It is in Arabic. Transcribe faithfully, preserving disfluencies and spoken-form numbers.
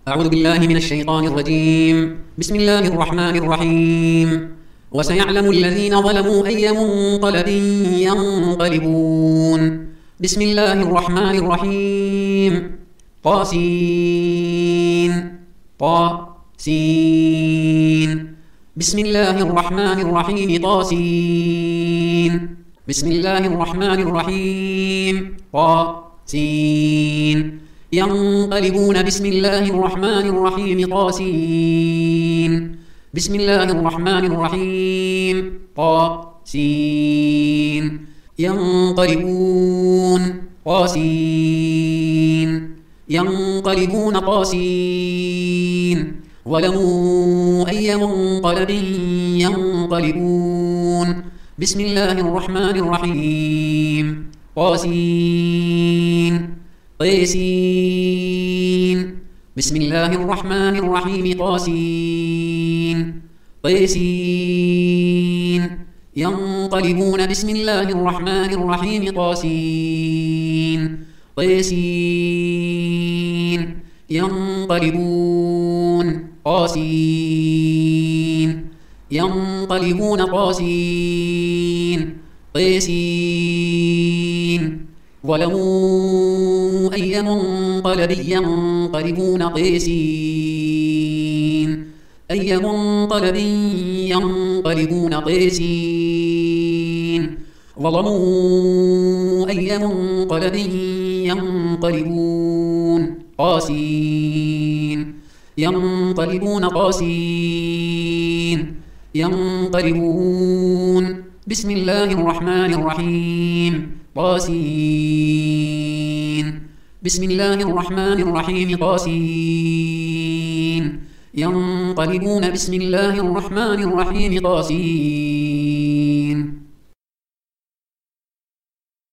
أعوذ بالله من الشيطان الرجيم. بسم الله الرحمن الرحيم. وسيعلم الذين ظلموا أي منقلب ينقلبون. بسم الله الرحمن الرحيم. طاسين طاسين بسم الله الرحمن الرحيم. طاسين بسم الله الرحمن الرحيم. طاسين ينقلبون. بسم الله الرحمن الرحيم. طاسين بسم الله الرحمن الرحيم. طاسين ينقلبون. طاسين ينقلبون. طاسين ولموا أي منقلب ينقلبون. بسم الله الرحمن الرحيم. طاسين طيسين بسم الله الرحمن الرحيم. طاسين طيسين ينقلبون. بسم الله الرحمن الرحيم. طاسين طيسين ينقلبون. طاسين ينقلبون. طاسين طيسين ولموا أي منقلب ينقلبون. طيسين أي منقلب ينقلبون. طيسين ظلموا أي منقلب ينقلبون. طاسين ينقلبون. طاسين ينقلبون. بسم الله الرحمن الرحيم. طاسين بسم الله الرحمن الرحيم. طاسين ينقلبون. بسم الله الرحمن الرحيم. طاسين